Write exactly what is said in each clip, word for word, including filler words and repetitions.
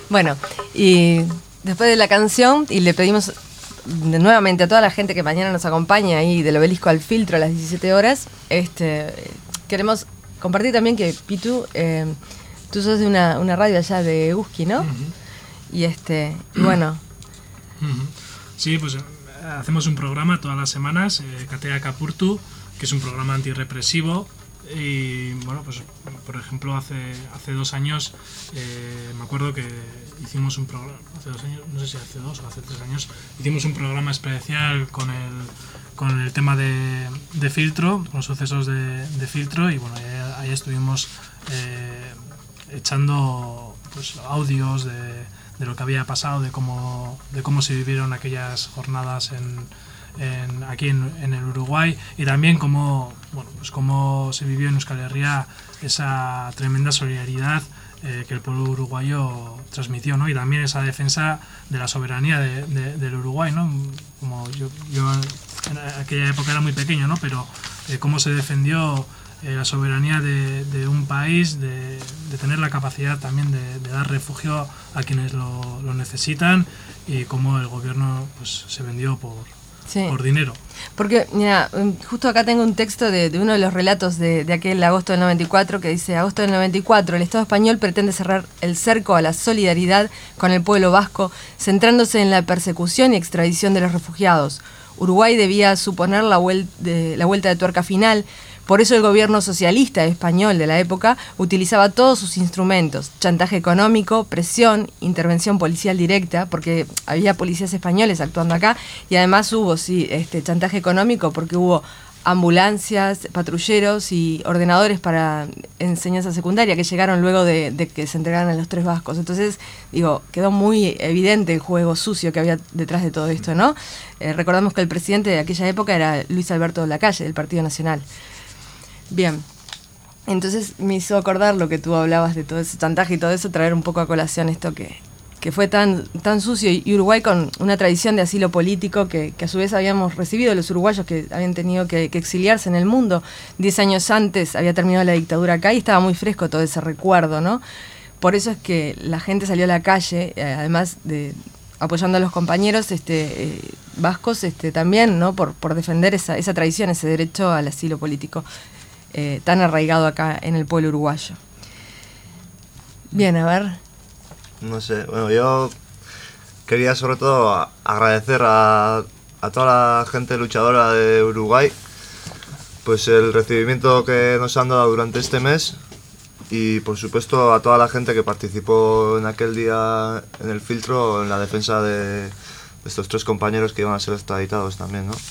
Bueno, y después de la canción, y le pedimos de, nuevamente a toda la gente que mañana nos acompaña ahí del Obelisco al Filtro a las diecisiete horas, este, queremos compartir también que, Pitu, eh, tú sos de una, una radio allá de Uski, ¿no? Uh-huh. Y este, y bueno. Uh-huh. Sí, pues hacemos un programa todas las semanas, eh, Katea Kapurtu, que es un programa antirrepresivo. Y bueno, pues por ejemplo hace hace dos años eh, me acuerdo que hicimos un programa, hace dos años, no sé si hace dos o hace tres años, hicimos un programa especial con el con el tema de, de filtro, con los sucesos de, de filtro, y bueno, ahí, ahí estuvimos eh, echando pues audios de, de lo que había pasado, de cómo de cómo se vivieron aquellas jornadas en En, aquí en, en el Uruguay, y también cómo, bueno, pues cómo se vivió en Euskal Herria esa tremenda solidaridad eh, que el pueblo uruguayo transmitió, ¿no? Y también esa defensa de la soberanía de, de, del Uruguay, ¿no? Como yo, yo en aquella época era muy pequeño, ¿no? Pero eh, cómo se defendió eh, la soberanía de, de un país, de, de tener la capacidad también de, de dar refugio a quienes lo, lo necesitan, y cómo el gobierno pues se vendió por Sí. por dinero. Porque, mira, justo acá tengo un texto de, de uno de los relatos de, de aquel agosto del noventa y cuatro que dice: agosto del noventa y cuatro, el Estado español pretende cerrar el cerco a la solidaridad con el pueblo vasco, centrándose en la persecución y extradición de los refugiados. Uruguay debía suponer la, vuel- de, la vuelta de tuerca final. Por eso el gobierno socialista español de la época utilizaba todos sus instrumentos: chantaje económico, presión, intervención policial directa, porque había policías españoles actuando acá, y además hubo sí, este, chantaje económico porque hubo ambulancias, patrulleros y ordenadores para enseñanza secundaria que llegaron luego de, de que se entregaran a los tres vascos. Entonces, digo, quedó muy evidente el juego sucio que había detrás de todo esto, ¿no? Eh, recordamos que el presidente de aquella época era Luis Alberto Lacalle, del Partido Nacional. Bien, entonces me hizo acordar lo que tú hablabas de todo ese chantaje y todo eso, traer un poco a colación esto que, que fue tan, tan sucio, y Uruguay con una tradición de asilo político que, que a su vez habíamos recibido los uruguayos que habían tenido que, que exiliarse en el mundo. Diez años antes había terminado la dictadura acá y estaba muy fresco todo ese recuerdo, ¿no? Por eso es que la gente salió a la calle, eh, además de apoyando a los compañeros este, eh, vascos este, también, ¿no? Por, por defender esa, esa tradición, ese derecho al asilo político. Eh, tan arraigado acá en el pueblo uruguayo. Bien, a ver. No sé, bueno, yo quería sobre todo agradecer a, a toda la gente luchadora de Uruguay pues el recibimiento que nos han dado durante este mes, y por supuesto a toda la gente que participó en aquel día en el filtro en la defensa de, de estos tres compañeros que iban a ser extraditados también, ¿no?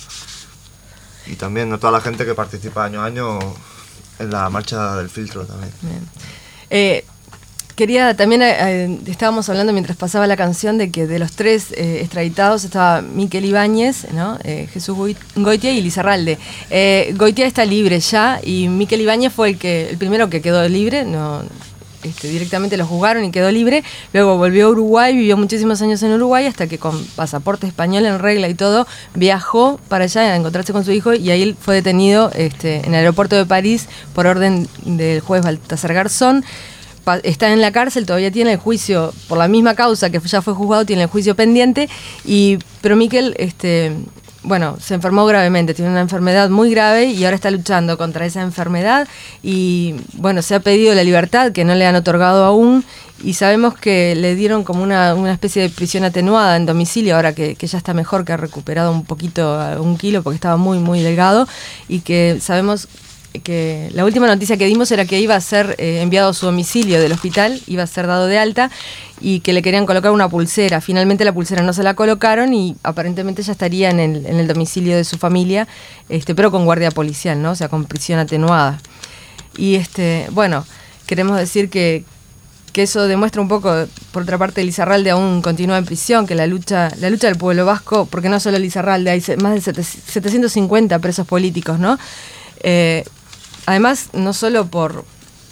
Y también a toda la gente que participa año a año en la marcha del filtro también. Bien. Eh, quería también, eh, estábamos hablando mientras pasaba la canción de que de los tres eh, extraditados estaba Miquel Ibáñez, ¿no? eh, Jesús Goitia y Lizarralde. Eh, Goitia está libre ya, y Miquel Ibáñez fue el, que, el primero que quedó libre, no... Este, directamente lo juzgaron y quedó libre. Luego volvió a Uruguay, vivió muchísimos años en Uruguay, hasta que con pasaporte español en regla y todo, viajó para allá a encontrarse con su hijo, y ahí fue detenido este, en el aeropuerto de París por orden del juez Baltasar Garzón. Pa- está en la cárcel, todavía tiene el juicio, por la misma causa que ya fue juzgado, tiene el juicio pendiente, y pero Miquel... Este, bueno, se enfermó gravemente, tiene una enfermedad muy grave y ahora está luchando contra esa enfermedad, y bueno, se ha pedido la libertad que no le han otorgado aún, y sabemos que le dieron como una, una especie de prisión atenuada en domicilio ahora que, que ya está mejor, que ha recuperado un poquito, un kilo, porque estaba muy muy delgado, y que sabemos que la última noticia que dimos era que iba a ser eh, enviado a su domicilio del hospital, iba a ser dado de alta, y que le querían colocar una pulsera. Finalmente la pulsera no se la colocaron y aparentemente ya estaría en el, en el domicilio de su familia, este, pero con guardia policial, ¿no? O sea, con prisión atenuada. Y este, bueno, queremos decir que, que eso demuestra un poco, por otra parte, Lizarralde aún continúa en prisión, que la lucha, la lucha del pueblo vasco, porque no solo Lizarralde, hay más de setecientos cincuenta presos políticos, ¿no? Eh, además, no solo por,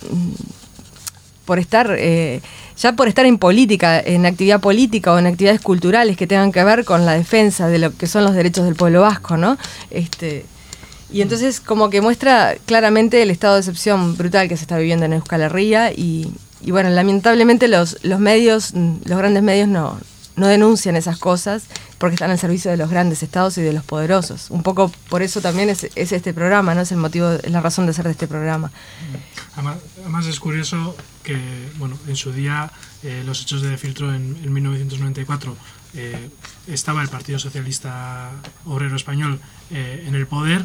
por estar, eh, ya por estar en política, en actividad política o en actividades culturales que tengan que ver con la defensa de lo que son los derechos del pueblo vasco, ¿no? Este, y entonces como que muestra claramente el estado de excepción brutal que se está viviendo en Euskal Herria, y, y bueno, lamentablemente los, los medios, los grandes medios no, no denuncian esas cosas porque están al servicio de los grandes estados y de los poderosos. Un poco por eso también es, es este programa, ¿no? Es el motivo, es la razón de ser de este programa. Además, además es curioso que, bueno, en su día, eh, los hechos de Filtro en, en mil novecientos noventa y cuatro, eh, estaba el Partido Socialista Obrero Español eh, en el poder.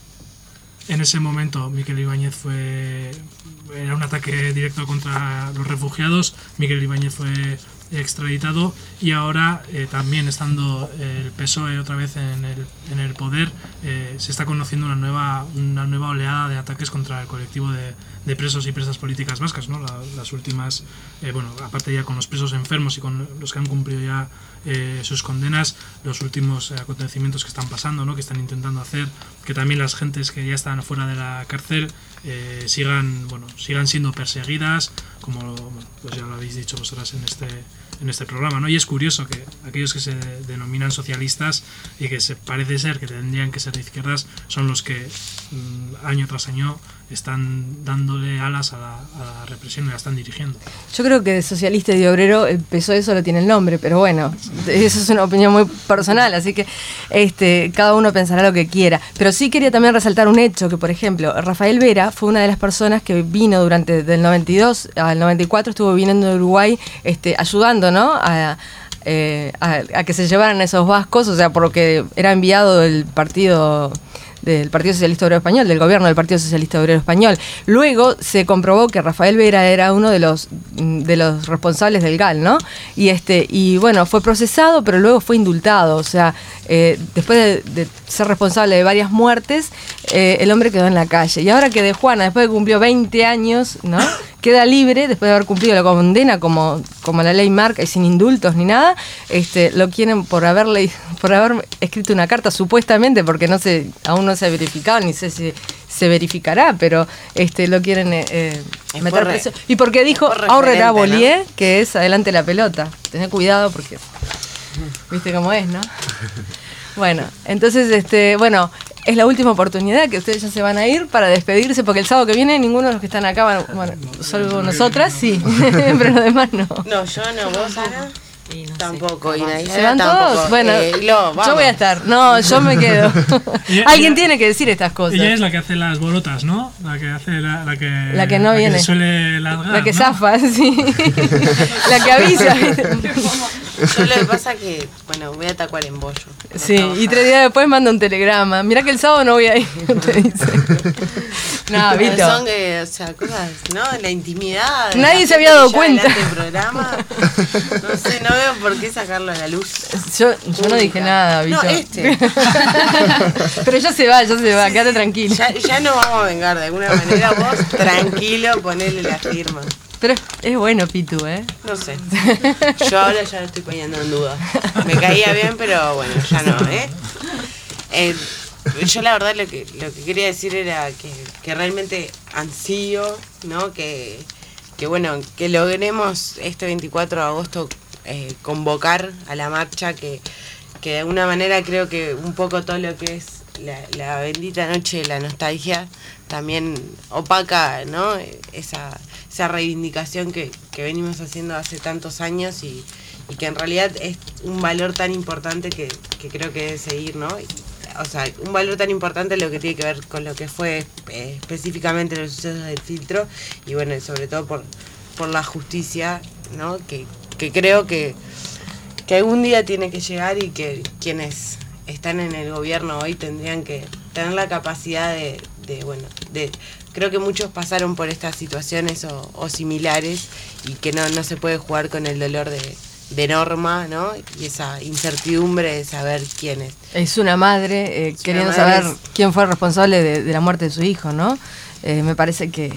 En ese momento Miquel Ibáñez fue, era un ataque directo contra los refugiados, Miquel Ibáñez fue extraditado y ahora eh, también estando el P S O E otra vez en el, en el poder, eh, se está conociendo una nueva, una nueva oleada de ataques contra el colectivo de, de presos y presas políticas vascas, ¿no? La, las últimas, eh, bueno, aparte ya con los presos enfermos y con los que han cumplido ya eh, sus condenas, los últimos eh, acontecimientos que están pasando, ¿no? Que están intentando hacer que también las gentes que ya están fuera de la cárcel eh, sigan, bueno, sigan siendo perseguidas, como bueno, pues ya lo habéis dicho vosotras en este en este programa, ¿no? Y es curioso que aquellos que se denominan socialistas y que se parece ser que tendrían que ser de izquierdas son los que mmm, año tras año están dándole alas a la, a la represión y la están dirigiendo. Yo creo que de socialista y de obrero el P S O E solo tiene el nombre, pero bueno, eso es una opinión muy personal, así que este, cada uno pensará lo que quiera. Pero sí quería también resaltar un hecho, que por ejemplo, Rafael Vera fue una de las personas que vino durante del noventa y dos al noventa y cuatro, estuvo viniendo de Uruguay este, ayudando, ¿no? A, eh, a, a que se llevaran esos vascos, o sea, porque era enviado del partido... del Partido Socialista Obrero Español, del gobierno del Partido Socialista Obrero Español. Luego se comprobó que Rafael Vera era uno de los de los responsables del G A L, ¿no? Y este y bueno, fue procesado, pero luego fue indultado. O sea, eh, después de, de ser responsable de varias muertes, eh, el hombre quedó en la calle. Y ahora que de Juana, después de que cumplió veinte años, ¿no? Queda libre, después de haber cumplido la condena como, como la ley marca y sin indultos ni nada, este, lo quieren por haberle, por haber escrito una carta, supuestamente, porque no se, aún no se ha verificado, ni sé si se verificará, pero este, lo quieren eh, meter por preso. Y porque dijo Aurrera Bollier, ¿no? Que es adelante la pelota. Tené cuidado porque viste cómo es, ¿no? Bueno, entonces, este, bueno, es la última oportunidad que ustedes ya se van a ir para despedirse, porque el sábado que viene ninguno de los que están acá van, bueno, solo nosotras, sí, pero los demás no. No, yo no, vos, Ana. Y no tampoco, sé, y nadie ¿se van tampoco. todos? Bueno, eh, lo, yo voy a estar. No, yo me quedo. Ella, Alguien ella, tiene que decir estas cosas. Ella es la que hace las bolotas, ¿no? La que hace la, la que la que no la viene. Que suele largar, la que ¿no? zafa, sí. La que avisa. Yo lo que pasa es que, bueno, voy a tacuar en bollo. Sí, y tres días después manda un telegrama. Mirá que el sábado no voy a ir, te dice. No, Vito. Son que, o sea, cosas, ¿no? La intimidad. Nadie se había dado cuenta. Programa, no sé, no veo por qué sacarlo a la luz. Yo, yo no dije nada, Vito. No, este. Pero ya se va, ya se va, sí, quédate tranquilo. Ya, ya nos vamos a vengar de alguna manera. Vos, tranquilo, ponele la firma. Pero es, es bueno, Pitu, ¿eh? No sé. Yo ahora ya lo estoy poniendo en duda. Me caía bien, pero bueno, ya no, ¿eh? eh yo la verdad lo que lo que quería decir era que, que realmente ansío, ¿no? Que, que bueno, que logremos este veinticuatro de agosto eh, convocar a la marcha, que, que de alguna manera creo que un poco todo lo que es la, la bendita noche de la nostalgia también opaca, ¿no? Esa, esa reivindicación que, que venimos haciendo hace tantos años y, y que en realidad es un valor tan importante que, que creo que debe seguir, ¿no? O sea, un valor tan importante lo que tiene que ver con lo que fue eh, específicamente los sucesos del Filtro y bueno, y sobre todo por, por la justicia, ¿no? Que, que creo que, que algún día tiene que llegar y que quienes están en el gobierno hoy tendrían que tener la capacidad de, de bueno, de creo que muchos pasaron por estas situaciones o, o similares y que no, no se puede jugar con el dolor de de Norma, ¿no? Y esa incertidumbre de saber quién es. Es una madre eh, es queriendo una madre saber es... quién fue responsable de, de la muerte de su hijo, ¿no? Eh, me parece que...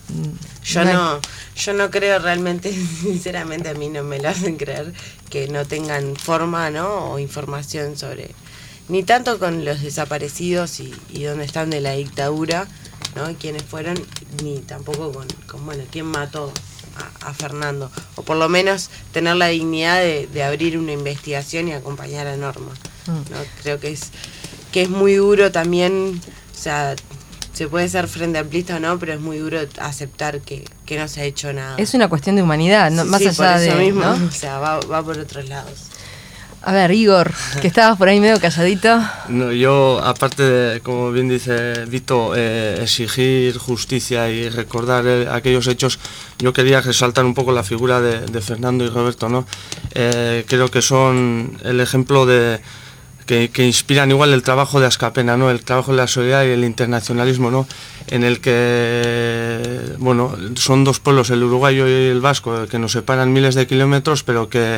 Yo no, yo no creo realmente, sinceramente a mí no me lo hacen creer, que no tengan forma, ¿no? O información sobre, ni tanto con los desaparecidos y, y dónde están de la dictadura, ¿no? Quiénes fueron, ni tampoco con, con bueno, quién mató A, a Fernando, o por lo menos tener la dignidad de, de abrir una investigación y acompañar a Norma, ¿no? Creo que es que es muy duro también, o sea, se puede ser frente amplista o no, pero es muy duro aceptar que, que no se ha hecho nada. Es una cuestión de humanidad, no, Sí, más sí, allá por eso de... mismo, ¿no? o sea, va, va por otros lados. A ver, Igor, que estabas por ahí medio calladito. No, yo, aparte de, como bien dice Vito, eh, exigir justicia y recordar eh, aquellos hechos, yo quería resaltar un poco la figura de, de Fernando y Roberto, ¿no? Eh, creo que son el ejemplo de que, que inspiran igual el trabajo de Askapena, ¿no? El trabajo de la solidaridad y el internacionalismo, ¿no? En el que, bueno, son dos pueblos, el uruguayo y el vasco, que nos separan miles de kilómetros, pero que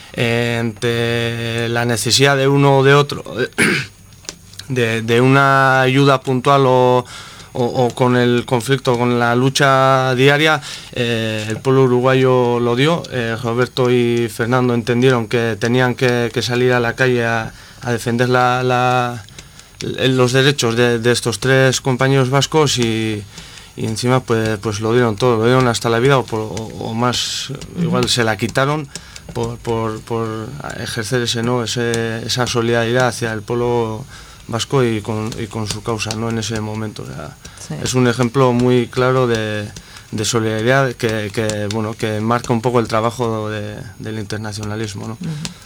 ante la necesidad de uno o de otro, de, de una ayuda puntual o, o, o con el conflicto, con la lucha diaria, eh, el pueblo uruguayo lo dio. eh, Roberto y Fernando entendieron que tenían que, que salir a la calle a, a defender la, la, los derechos de, de estos tres compañeros vascos y, y encima pues, pues lo dieron todo, lo dieron hasta la vida o, por, o, o más, igual se la quitaron Por, por, por ejercer ese, ¿no? ese, esa solidaridad hacia el pueblo vasco y con, y con su causa, ¿no? En ese momento. O sea, sí. Es un ejemplo muy claro de, de solidaridad que, que, bueno, que marca un poco el trabajo de, del internacionalismo, ¿no?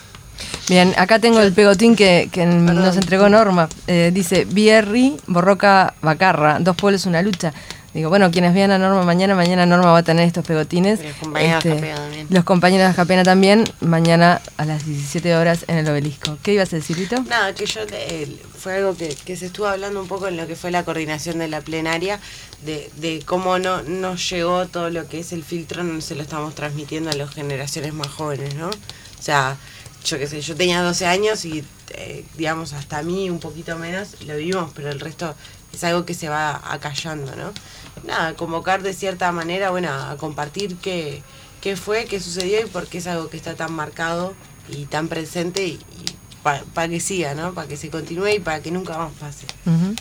Bien, acá tengo el pegotín que, que nos entregó Norma. Eh, dice, Bierri, Borroca, Bacarra, dos pueblos, una lucha. Digo, bueno, quienes vean a Norma mañana, mañana Norma va a tener estos pegotines. Los compañeros este, de Askapena también. Los compañeros de Askapena también, mañana a las diecisiete horas en el Obelisco. ¿Qué ibas a decir, Lito? Nada, que yo, eh, fue algo que, que se estuvo hablando un poco en lo que fue la coordinación de la plenaria, de, de cómo no nos llegó todo lo que es el filtro, no se lo estamos transmitiendo a las generaciones más jóvenes, ¿no? O sea, yo qué sé, yo tenía doce años y, eh, digamos, hasta a mí un poquito menos lo vimos, pero el resto es algo que se va acallando, ¿no? Nada, convocar de cierta manera, bueno, a compartir qué, qué fue, qué sucedió y por qué es algo que está tan marcado y tan presente y, y para pa que siga, ¿no? Para que se continúe y para que nunca más pase. Uh-huh.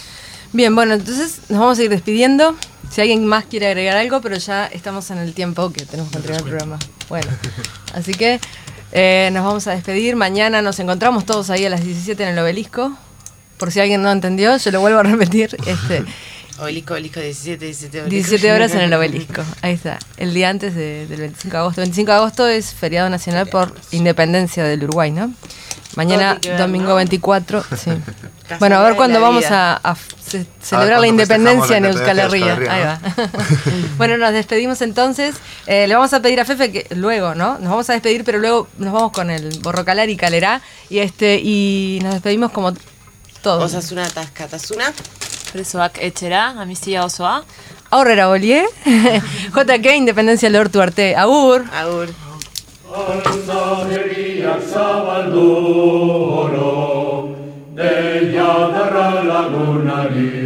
Bien, bueno, entonces nos vamos a ir despidiendo. Si alguien más quiere agregar algo, pero ya estamos en el tiempo que tenemos que entregar el programa. Bueno, así que eh, nos vamos a despedir. Mañana nos encontramos todos ahí a las diecisiete en el Obelisco. Por si alguien no entendió, yo lo vuelvo a repetir. Este, Obelisco, Obelisco, diecisiete, diecisiete, Obelisco. diecisiete horas en el Obelisco. Ahí está. El día antes de, del veinticinco de agosto. veinticinco de agosto es feriado nacional por independencia del Uruguay, ¿no? Mañana, ver, domingo ¿no? veinticuatro. Sí. Bueno, a ver cuándo vamos a, a ce- celebrar a la independencia en Euskal Herria. Ahí va. Bueno, nos despedimos entonces. Eh, le vamos a pedir a Fefe que luego, ¿no? Nos vamos a despedir, pero luego nos vamos con el Borrocalar y Calerá. Y, este, y nos despedimos como todos. Osasuna, Taskatasuna. Presoak etxera, amnistia osoa. Aurrera Bolie. J K, Independencia lortu arte. Agur. Agur. Alzaderiak zabaldu oro, deia darra lagunari.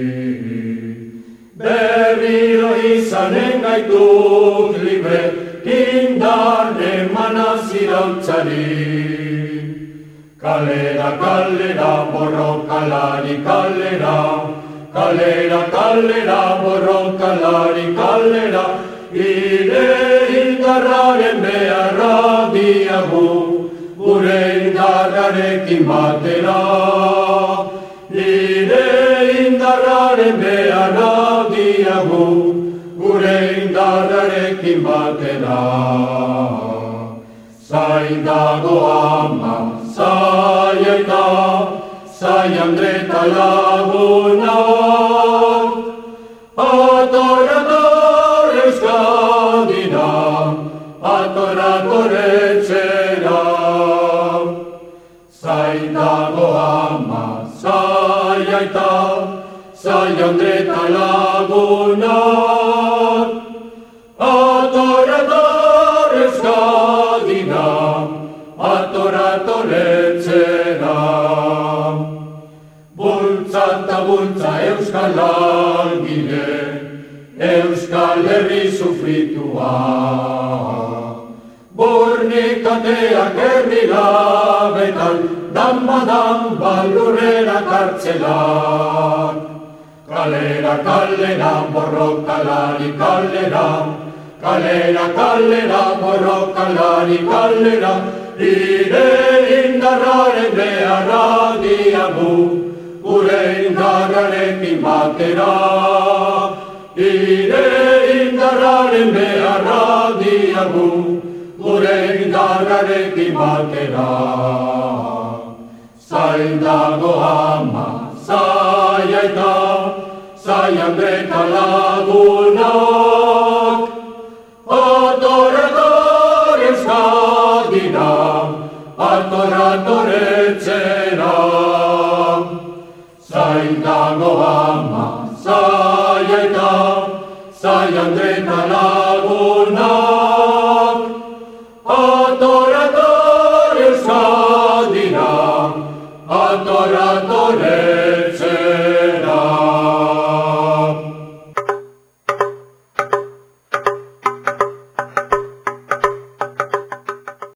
Berriro izanen gaituk libre, indar emanaz iraultzari. Kalera, kalera, borrokalari, kalera, kalera, kalera, borrokalari, kalera, ire indarraren beharra diagu, gure indarrarekin batera. Ire indarraren beharra diagu, gure indarrarekin batera. Zain dago ama, zaiaita, zai Andreta lagunak, ator, ator Euskadina, ator, ator etxera. Zain dago ama, zaiaita, zai Andreta lagunak, ator, ator Euskadina, ator, ator etxera. Bultza eta bultza Euskal Langile, Euskal Herri sufritua. Burnikateak herri labetan, dan-badan balurrera kartzelan. Kalera, kalera, borrokalari, kalera, kalera, kalera, borrokalari, kalera, ire indarraren beharra diagu, gure indarrarekin batera. Ire indarraren indarraren beharra diagu, gure indarrarekin batera. Zain dago ama, zai aita, zai Andre eta lagunak. Ator, ator Euskadira, ator, ator etxera. Zain dago ama, zai aita, zai Andre eta lagunak.